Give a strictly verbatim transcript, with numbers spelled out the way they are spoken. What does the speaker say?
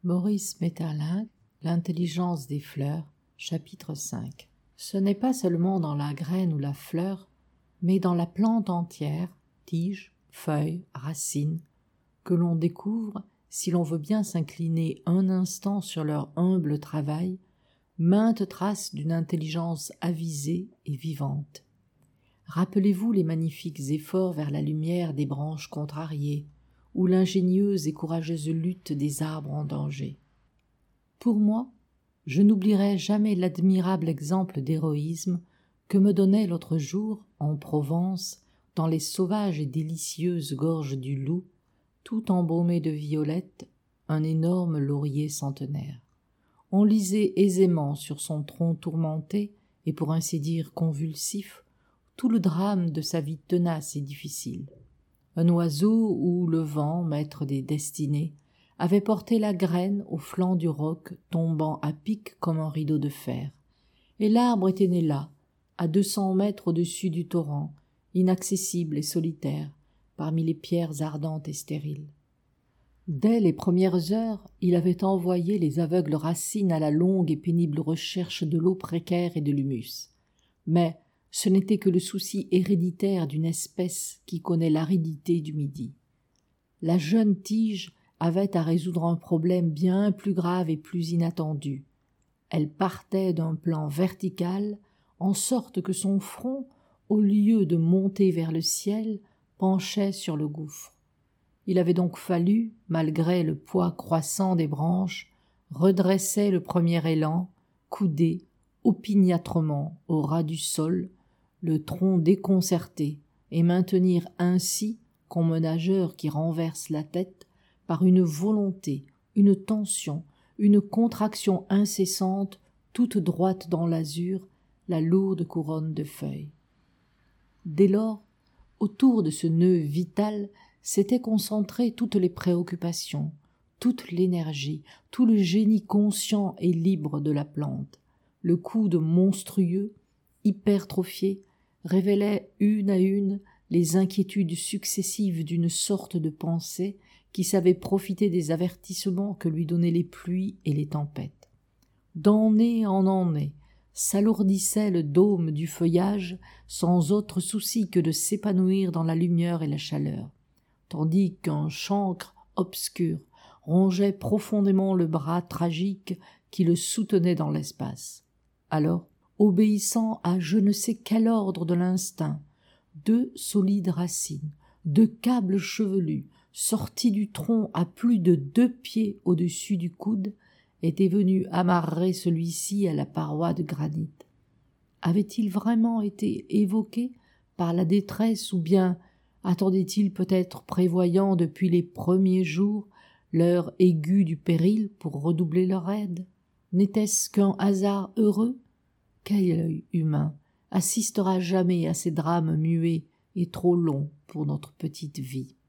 Maurice Maeterlinck, L'intelligence des fleurs, chapitre cinq. Ce n'est pas seulement dans la graine ou la fleur, mais dans la plante entière, tiges, feuilles, racines, que l'on découvre, si l'on veut bien s'incliner un instant sur leur humble travail, maintes traces d'une intelligence avisée et vivante. Rappelez-vous les magnifiques efforts vers la lumière des branches contrariées, ou l'ingénieuse et courageuse lutte des arbres en danger. Pour moi, je n'oublierai jamais l'admirable exemple d'héroïsme que me donnait l'autre jour, en Provence, dans les sauvages et délicieuses gorges du Loup, tout embaumé de violettes, un énorme laurier centenaire. On lisait aisément sur son tronc tourmenté, et pour ainsi dire convulsif, tout le drame de sa vie tenace et difficile. Un oiseau où le vent, maître des destinées, avait porté la graine au flanc du roc, tombant à pic comme un rideau de fer. Et l'arbre était né là, à deux cents mètres au-dessus du torrent, inaccessible et solitaire, parmi les pierres ardentes et stériles. Dès les premières heures, il avait envoyé les aveugles racines à la longue et pénible recherche de l'eau précaire et de l'humus. Mais ce n'était que le souci héréditaire d'une espèce qui connaît l'aridité du midi. La jeune tige avait à résoudre un problème bien plus grave et plus inattendu. Elle partait d'un plan vertical, en sorte que son front, au lieu de monter vers le ciel, penchait sur le gouffre. Il avait donc fallu, malgré le poids croissant des branches, redresser le premier élan, couder, opiniâtrement, au ras du sol, le tronc déconcerté, et maintenir ainsi, comme un nageur qui renverse la tête, par une volonté, une tension, une contraction incessante, toute droite dans l'azur, la lourde couronne de feuilles. Dès lors, autour de ce nœud vital s'étaient concentrées toutes les préoccupations, toute l'énergie, tout le génie conscient et libre de la plante. Le coude monstrueux, hypertrophié, révélait une à une les inquiétudes successives d'une sorte de pensée qui savait profiter des avertissements que lui donnaient les pluies et les tempêtes. D'année en année, s'alourdissait le dôme du feuillage sans autre souci que de s'épanouir dans la lumière et la chaleur, tandis qu'un chancre obscur rongeait profondément le bras tragique qui le soutenait dans l'espace. Alors, obéissant à je ne sais quel ordre de l'instinct, deux solides racines, deux câbles chevelus, sortis du tronc à plus de deux pieds au-dessus du coude, étaient venus amarrer celui-ci à la paroi de granit. Avait-il vraiment été évoqué par la détresse ou bien attendait-il peut-être prévoyant depuis les premiers jours l'heure aiguë du péril pour redoubler leur aide? N'était-ce qu'un hasard heureux? Quel œil humain assistera jamais à ces drames muets et trop longs pour notre petite vie?